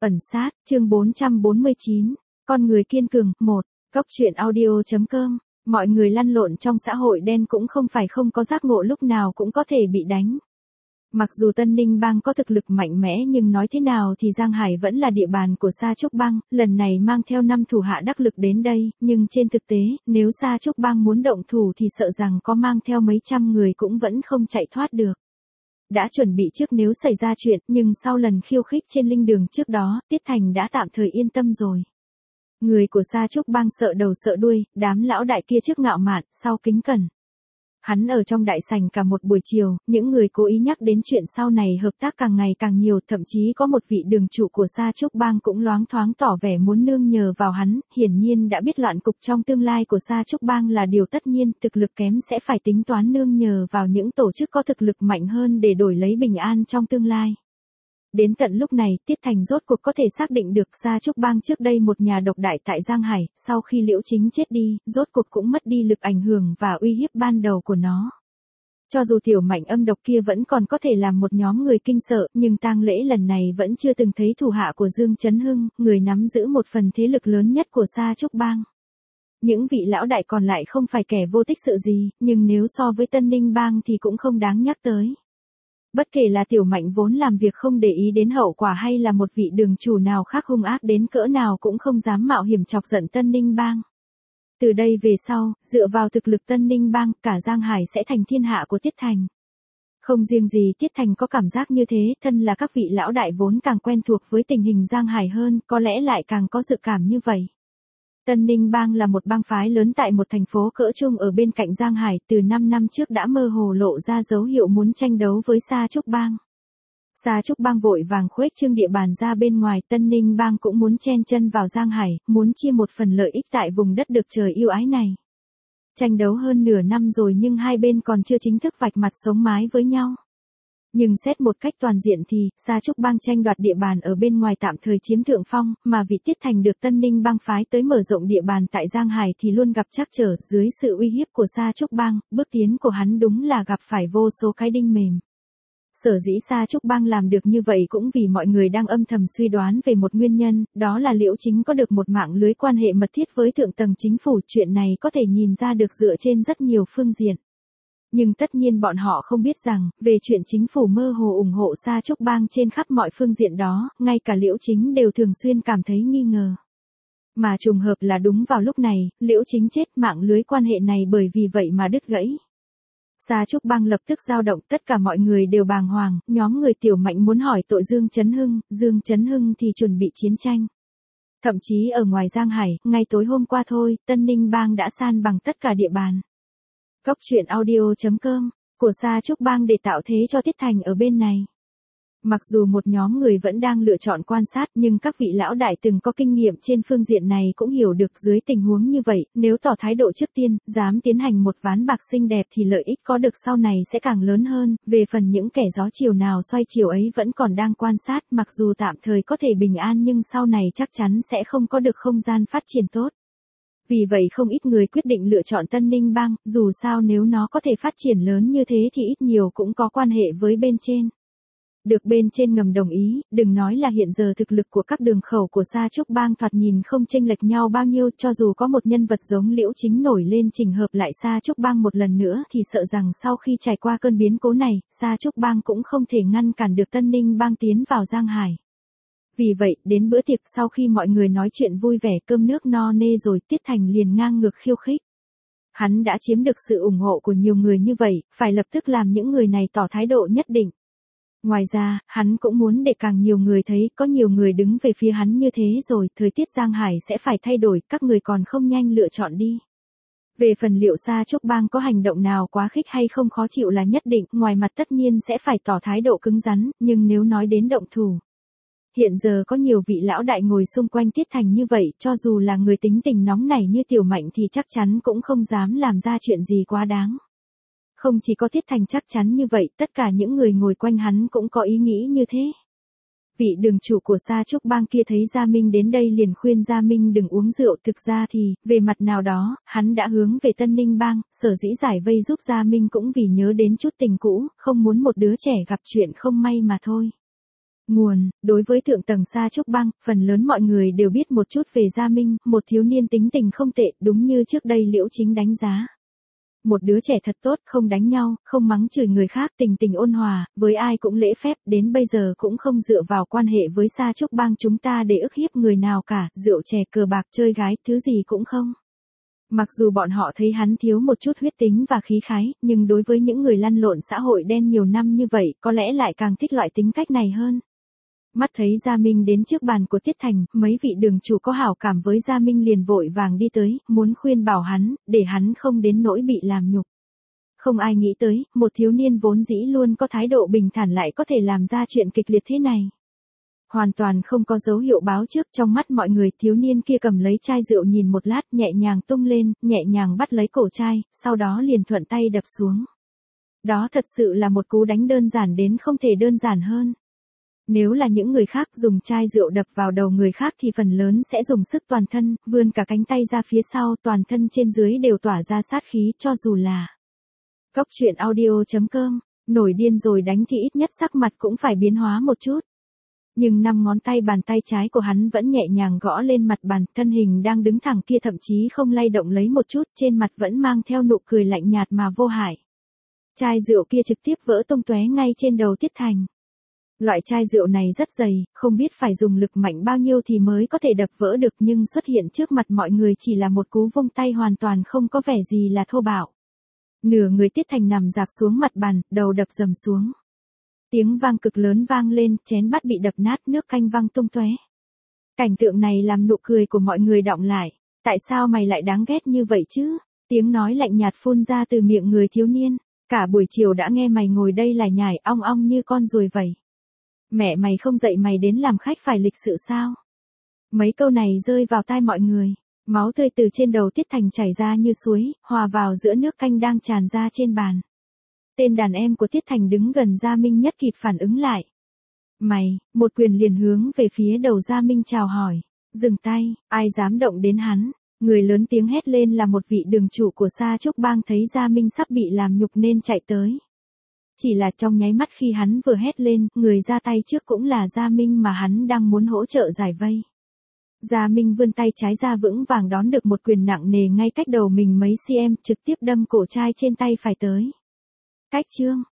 Ẩn sát, chương 449, con người kiên cường, 1, Cốc truyện audio.com, mọi người lăn lộn trong xã hội đen cũng không phải không có giác ngộ lúc nào cũng có thể bị đánh. Mặc dù Tân Ninh Bang có thực lực mạnh mẽ nhưng nói thế nào thì Giang Hải vẫn là địa bàn của Sa Trúc Bang, lần này mang theo 5 thủ hạ đắc lực đến đây, nhưng trên thực tế, nếu Sa Trúc Bang muốn động thủ thì sợ rằng có mang theo mấy trăm người cũng vẫn không chạy thoát được. Đã chuẩn bị trước nếu xảy ra chuyện, nhưng sau lần khiêu khích trên linh đường trước đó, Tiết Thành đã tạm thời yên tâm rồi. Người của Sa Trúc Bang sợ đầu sợ đuôi, đám lão đại kia trước ngạo mạn, sau kính cẩn. Hắn ở trong đại sảnh cả một buổi chiều, những người cố ý nhắc đến chuyện sau này hợp tác càng ngày càng nhiều, thậm chí có một vị đường chủ của Sa Trúc Bang cũng loáng thoáng tỏ vẻ muốn nương nhờ vào hắn, hiển nhiên đã biết loạn cục trong tương lai của Sa Trúc Bang là điều tất nhiên, thực lực kém sẽ phải tính toán nương nhờ vào những tổ chức có thực lực mạnh hơn để đổi lấy bình an trong tương lai. Đến tận lúc này, Tiết Thành rốt cuộc có thể xác định được Sa Trúc Bang trước đây một nhà độc đại tại Giang Hải, sau khi Liễu Chính chết đi, rốt cuộc cũng mất đi lực ảnh hưởng và uy hiếp ban đầu của nó. Cho dù tiểu mạnh âm độc kia vẫn còn có thể làm một nhóm người kinh sợ, nhưng tang lễ lần này vẫn chưa từng thấy thủ hạ của Dương Chấn Hưng, người nắm giữ một phần thế lực lớn nhất của Sa Trúc Bang. Những vị lão đại còn lại không phải kẻ vô tích sự gì, nhưng nếu so với Tân Ninh Bang thì cũng không đáng nhắc tới. Bất kể là tiểu mạnh vốn làm việc không để ý đến hậu quả hay là một vị đường chủ nào khác hung ác đến cỡ nào cũng không dám mạo hiểm chọc giận Tân Ninh Bang. Từ đây về sau, dựa vào thực lực Tân Ninh Bang, cả Giang Hải sẽ thành thiên hạ của Tiết Thành. Không riêng gì Tiết Thành có cảm giác như thế, thân là các vị lão đại vốn càng quen thuộc với tình hình Giang Hải hơn, có lẽ lại càng có dự cảm như vậy. Tân Ninh Bang là một bang phái lớn tại một thành phố cỡ trung ở bên cạnh Giang Hải, từ 5 năm trước đã mơ hồ lộ ra dấu hiệu muốn tranh đấu với Sa Trúc Bang. Sa Trúc Bang vội vàng khuếch trương địa bàn ra bên ngoài, Tân Ninh Bang cũng muốn chen chân vào Giang Hải, muốn chia một phần lợi ích tại vùng đất được trời yêu ái này. Tranh đấu hơn nửa năm rồi nhưng hai bên còn chưa chính thức vạch mặt sống mái với nhau. Nhưng xét một cách toàn diện thì, Sa Trúc Bang tranh đoạt địa bàn ở bên ngoài tạm thời chiếm thượng phong, mà vị Tiết Thành được Tân Ninh Bang phái tới mở rộng địa bàn tại Giang Hải thì luôn gặp trắc trở, dưới sự uy hiếp của Sa Trúc Bang, bước tiến của hắn đúng là gặp phải vô số cái đinh mềm. Sở dĩ Sa Trúc Bang làm được như vậy cũng vì mọi người đang âm thầm suy đoán về một nguyên nhân, đó là Liễu Chính có được một mạng lưới quan hệ mật thiết với thượng tầng chính phủ, chuyện này có thể nhìn ra được dựa trên rất nhiều phương diện. Nhưng tất nhiên bọn họ không biết rằng, về chuyện chính phủ mơ hồ ủng hộ Sa Trúc Bang trên khắp mọi phương diện đó, ngay cả Liễu Chính đều thường xuyên cảm thấy nghi ngờ. Mà trùng hợp là đúng vào lúc này, Liễu Chính chết, mạng lưới quan hệ này bởi vì vậy mà đứt gãy. Sa Trúc Bang lập tức dao động, tất cả mọi người đều bàng hoàng, nhóm người tiểu mạnh muốn hỏi tội Dương Chấn Hưng thì chuẩn bị chiến tranh. Thậm chí ở ngoài Giang Hải, ngay tối hôm qua thôi, Tân Ninh Bang đã san bằng tất cả địa bàn. Cốc truyện audio.com, của Sa Trúc Bang để tạo thế cho Tiết Thành ở bên này. Mặc dù một nhóm người vẫn đang lựa chọn quan sát nhưng các vị lão đại từng có kinh nghiệm trên phương diện này cũng hiểu được dưới tình huống như vậy, nếu tỏ thái độ trước tiên, dám tiến hành một ván bạc xinh đẹp thì lợi ích có được sau này sẽ càng lớn hơn, về phần những kẻ gió chiều nào xoay chiều ấy vẫn còn đang quan sát, mặc dù tạm thời có thể bình an nhưng sau này chắc chắn sẽ không có được không gian phát triển tốt. Vì vậy không ít người quyết định lựa chọn Tân Ninh Bang, dù sao nếu nó có thể phát triển lớn như thế thì ít nhiều cũng có quan hệ với bên trên. Được bên trên ngầm đồng ý, đừng nói là hiện giờ thực lực của các đường khẩu của Sa Trúc Bang thoạt nhìn không chênh lệch nhau bao nhiêu, cho dù có một nhân vật giống Liễu Chính nổi lên chỉnh hợp lại Sa Trúc Bang một lần nữa thì sợ rằng sau khi trải qua cơn biến cố này, Sa Trúc Bang cũng không thể ngăn cản được Tân Ninh Bang tiến vào Giang Hải. Vì vậy, đến bữa tiệc sau khi mọi người nói chuyện vui vẻ cơm nước no nê rồi, Tiết Thành liền ngang ngược khiêu khích. Hắn đã chiếm được sự ủng hộ của nhiều người như vậy, phải lập tức làm những người này tỏ thái độ nhất định. Ngoài ra, hắn cũng muốn để càng nhiều người thấy có nhiều người đứng về phía hắn như thế rồi, thời tiết Giang Hải sẽ phải thay đổi, các người còn không nhanh lựa chọn đi. Về phần liệu Sa Trúc Bang có hành động nào quá khích hay không khó chịu là nhất định, ngoài mặt tất nhiên sẽ phải tỏ thái độ cứng rắn, nhưng nếu nói đến động thủ. Hiện giờ có nhiều vị lão đại ngồi xung quanh Tiết Thành như vậy, cho dù là người tính tình nóng nảy như tiểu mạnh thì chắc chắn cũng không dám làm ra chuyện gì quá đáng. Không chỉ có Tiết Thành chắc chắn như vậy, tất cả những người ngồi quanh hắn cũng có ý nghĩ như thế. Vị đường chủ của Sa Trúc Bang kia thấy Gia Minh đến đây liền khuyên Gia Minh đừng uống rượu, thực ra thì, về mặt nào đó, hắn đã hướng về Tân Ninh Bang, sở dĩ giải vây giúp Gia Minh cũng vì nhớ đến chút tình cũ, không muốn một đứa trẻ gặp chuyện không may mà thôi. Nguồn, đối với thượng tầng Sa Trúc Bang, phần lớn mọi người đều biết một chút về Gia Minh, một thiếu niên tính tình không tệ, đúng như trước đây Liễu Chính đánh giá. Một đứa trẻ thật tốt, không đánh nhau, không mắng chửi người khác, tình tình ôn hòa, với ai cũng lễ phép, đến bây giờ cũng không dựa vào quan hệ với Sa Trúc Bang chúng ta để ức hiếp người nào cả, rượu chè cờ bạc chơi gái, thứ gì cũng không. Mặc dù bọn họ thấy hắn thiếu một chút huyết tính và khí khái, nhưng đối với những người lăn lộn xã hội đen nhiều năm như vậy, có lẽ lại càng thích loại tính cách này hơn. Mắt thấy Gia Minh đến trước bàn của Tiết Thành, mấy vị đường chủ có hảo cảm với Gia Minh liền vội vàng đi tới, muốn khuyên bảo hắn, để hắn không đến nỗi bị làm nhục. Không ai nghĩ tới, một thiếu niên vốn dĩ luôn có thái độ bình thản lại có thể làm ra chuyện kịch liệt thế này. Hoàn toàn không có dấu hiệu báo trước trong mắt mọi người, thiếu niên kia cầm lấy chai rượu nhìn một lát, nhẹ nhàng tung lên, nhẹ nhàng bắt lấy cổ chai, sau đó liền thuận tay đập xuống. Đó thật sự là một cú đánh đơn giản đến không thể đơn giản hơn. Nếu là những người khác dùng chai rượu đập vào đầu người khác thì phần lớn sẽ dùng sức toàn thân, vươn cả cánh tay ra phía sau, toàn thân trên dưới đều tỏa ra sát khí, cho dù là Cốc truyện audio.com, nổi điên rồi đánh thì ít nhất sắc mặt cũng phải biến hóa một chút. Nhưng 5 ngón tay bàn tay trái của hắn vẫn nhẹ nhàng gõ lên mặt bàn, thân hình đang đứng thẳng kia thậm chí không lay động lấy một chút, trên mặt vẫn mang theo nụ cười lạnh nhạt mà vô hại. Chai rượu kia trực tiếp vỡ tung tóe ngay trên đầu Tiết Thành. Loại chai rượu này rất dày, không biết phải dùng lực mạnh bao nhiêu thì mới có thể đập vỡ được, nhưng xuất hiện trước mặt mọi người chỉ là một cú vung tay hoàn toàn không có vẻ gì là thô bạo. Nửa người Tiết Thành nằm rạp xuống mặt bàn, đầu đập dầm xuống. Tiếng vang cực lớn vang lên, chén bát bị đập nát, nước canh văng tung tóe. Cảnh tượng này làm nụ cười của mọi người đọng lại. Tại sao mày lại đáng ghét như vậy chứ? Tiếng nói lạnh nhạt phun ra từ miệng người thiếu niên. Cả buổi chiều đã nghe mày ngồi đây lải nhải ong ong như con ruồi vậy. Mẹ mày không dạy mày đến làm khách phải lịch sự sao? Mấy câu này rơi vào tai mọi người. Máu tươi từ trên đầu Tiết Thành chảy ra như suối, hòa vào giữa nước canh đang tràn ra trên bàn. Tên đàn em của Tiết Thành đứng gần Gia Minh nhất kịp phản ứng lại. Mày, một quyền liền hướng về phía đầu Gia Minh chào hỏi. Dừng tay, ai dám động đến hắn. Người lớn tiếng hét lên là một vị đường chủ của Sa Trúc Bang thấy Gia Minh sắp bị làm nhục nên chạy tới. Chỉ là trong nháy mắt khi hắn vừa hét lên, người ra tay trước cũng là Gia Minh mà hắn đang muốn hỗ trợ giải vây. Gia Minh vươn tay trái ra vững vàng đón được một quyền nặng nề ngay cách đầu mình mấy cm, trực tiếp đâm cổ trai trên tay phải tới. Cách chương